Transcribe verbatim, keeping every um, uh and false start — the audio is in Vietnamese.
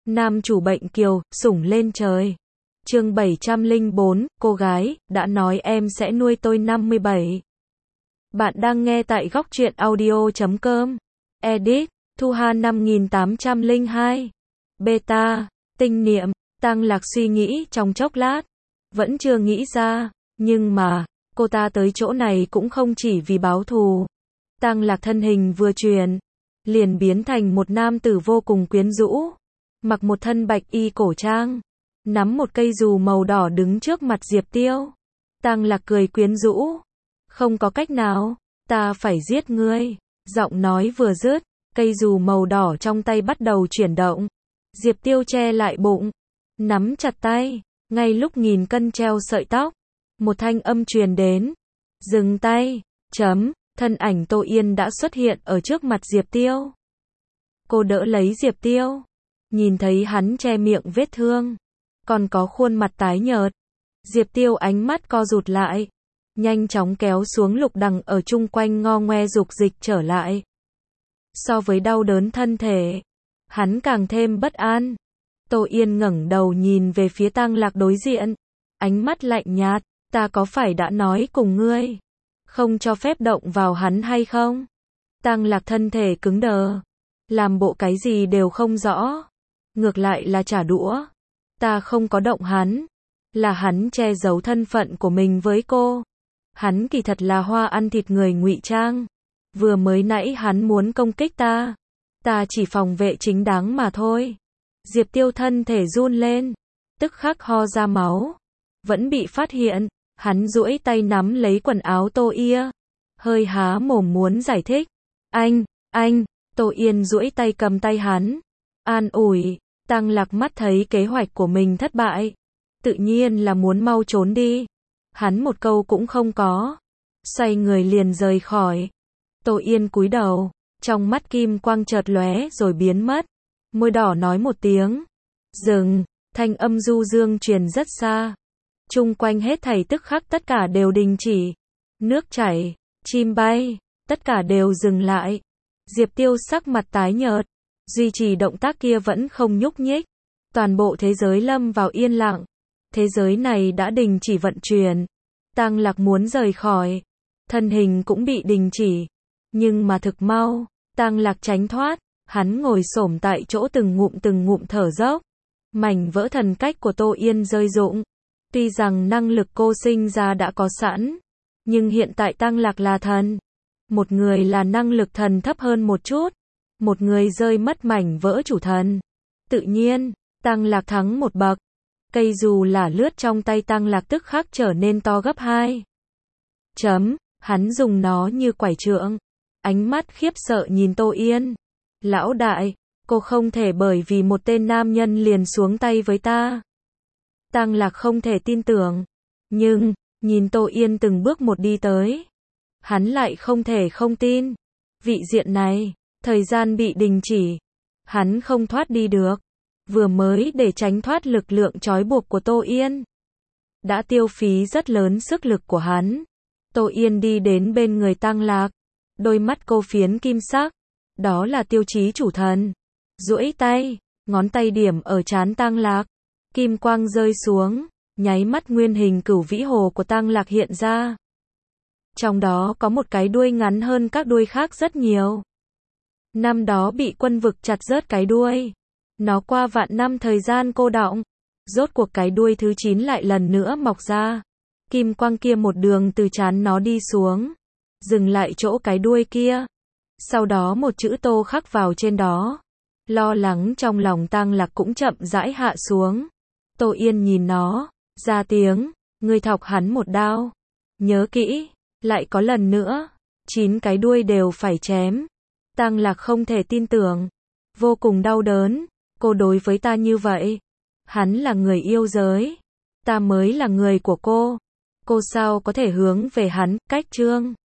Nam chủ bệnh kiều, sủng lên trời. Chương bảy trăm lẻ bốn, cô gái, đã nói em sẽ nuôi tôi năm mươi bảy. Bạn đang nghe tại góc truyện audio chấm com. Edit, Thu Hà năm nghìn tám trăm lẻ hai. Beta, tinh niệm, Tăng Lạc suy nghĩ trong chốc lát. Vẫn chưa nghĩ ra, nhưng mà, cô ta tới chỗ này cũng không chỉ vì báo thù. Tăng Lạc thân hình vừa chuyển, liền biến thành một nam tử vô cùng quyến rũ. Mặc một thân bạch y cổ trang, nắm một cây dù màu đỏ đứng trước mặt Diệp Tiêu. Tăng Lạc cười quyến rũ. Không có cách nào, ta phải giết ngươi. Giọng nói vừa dứt, cây dù màu đỏ trong tay bắt đầu chuyển động. Diệp Tiêu che lại bụng, nắm chặt tay, ngay lúc nghìn cân treo sợi tóc. Một thanh âm truyền đến. Dừng tay, chấm, thân ảnh Tô Yên đã xuất hiện ở trước mặt Diệp Tiêu. Cô đỡ lấy Diệp Tiêu. Nhìn thấy hắn che miệng vết thương, còn có khuôn mặt tái nhợt. Diệp Tiêu ánh mắt co rụt lại, nhanh chóng kéo xuống lục đằng ở chung quanh ngo ngoe dục dịch trở lại. So với đau đớn thân thể, hắn càng thêm bất an. Tô Yên ngẩng đầu nhìn về phía Tăng Lạc đối diện, ánh mắt lạnh nhạt, ta có phải đã nói cùng ngươi, không cho phép động vào hắn hay không? Tăng Lạc thân thể cứng đờ, làm bộ cái gì đều không rõ. Ngược lại là trả đũa. Ta không có động hắn. Là hắn che giấu thân phận của mình với cô. Hắn kỳ thật là hoa ăn thịt người ngụy trang. Vừa mới nãy hắn muốn công kích ta. Ta chỉ phòng vệ chính đáng mà thôi. Diệp Tiêu thân thể run lên. Tức khắc ho ra máu. Vẫn bị phát hiện. Hắn duỗi tay nắm lấy quần áo Tô Ia. Hơi há mồm muốn giải thích. Anh, anh, Tô Yên duỗi tay cầm tay hắn. An ủi. Tăng Lạc mắt thấy kế hoạch của mình thất bại. Tự nhiên là muốn mau trốn đi. Hắn một câu cũng không có. Xoay người liền rời khỏi. Tô Yên cúi đầu. Trong mắt kim quang chợt lóe rồi biến mất. Môi đỏ nói một tiếng. Dừng. Thanh âm du dương truyền rất xa. Chung quanh hết thảy tức khắc tất cả đều đình chỉ. Nước chảy, chim bay, tất cả đều dừng lại. Diệp Tiêu sắc mặt tái nhợt. Duy trì động tác kia vẫn không nhúc nhích. Toàn bộ thế giới lâm vào yên lặng. Thế giới này đã đình chỉ vận chuyển. Tăng Lạc muốn rời khỏi. Thân hình cũng bị đình chỉ. Nhưng mà thực mau, Tăng Lạc tránh thoát. Hắn ngồi xổm tại chỗ từng ngụm từng ngụm thở dốc. Mảnh vỡ thần cách của Tô Yên rơi rụng. Tuy rằng năng lực cô sinh ra đã có sẵn. Nhưng hiện tại Tăng Lạc là thần. Một người là năng lực thần thấp hơn một chút. Một người rơi mất mảnh vỡ chủ thần. Tự nhiên, Tăng Lạc thắng một bậc. Cây dù là lướt trong tay Tăng Lạc tức khắc trở nên to gấp hai. Chấm, hắn dùng nó như quải trượng. Ánh mắt khiếp sợ nhìn Tô Yên. Lão đại, cô không thể bởi vì một tên nam nhân liền xuống tay với ta. Tăng Lạc không thể tin tưởng. Nhưng, nhìn Tô Yên từng bước một đi tới. Hắn lại không thể không tin. Vị diện này, thời gian bị đình chỉ. Hắn không thoát đi được. Vừa mới để tránh thoát lực lượng trói buộc của Tô Yên. Đã tiêu phí rất lớn sức lực của hắn. Tô Yên đi đến bên người Tăng Lạc. Đôi mắt cô phiến kim sắc. Đó là tiêu chí chủ thần. Duỗi tay, ngón tay điểm ở trán Tăng Lạc. Kim quang rơi xuống. Nháy mắt nguyên hình cửu vĩ hồ của Tăng Lạc hiện ra. Trong đó có một cái đuôi ngắn hơn các đuôi khác rất nhiều. Năm đó bị quân vực chặt rớt cái đuôi. Nó qua vạn năm thời gian cô đọng. Rốt cuộc cái đuôi thứ chín lại lần nữa mọc ra. Kim quang kia một đường từ trán nó đi xuống. Dừng lại chỗ cái đuôi kia. Sau đó một chữ Tô khắc vào trên đó. Lo lắng trong lòng Tăng Lạc cũng chậm rãi hạ xuống. Tô Yên nhìn nó. Ra tiếng. Ngươi thọc hắn một đao. Nhớ kỹ. Lại có lần nữa. Chín cái đuôi đều phải chém. Tăng Lạc không thể tin tưởng. Vô cùng đau đớn. Cô đối với ta như vậy. Hắn là người yêu giới. Ta mới là người của cô. Cô sao có thể hướng về hắn, cách chương.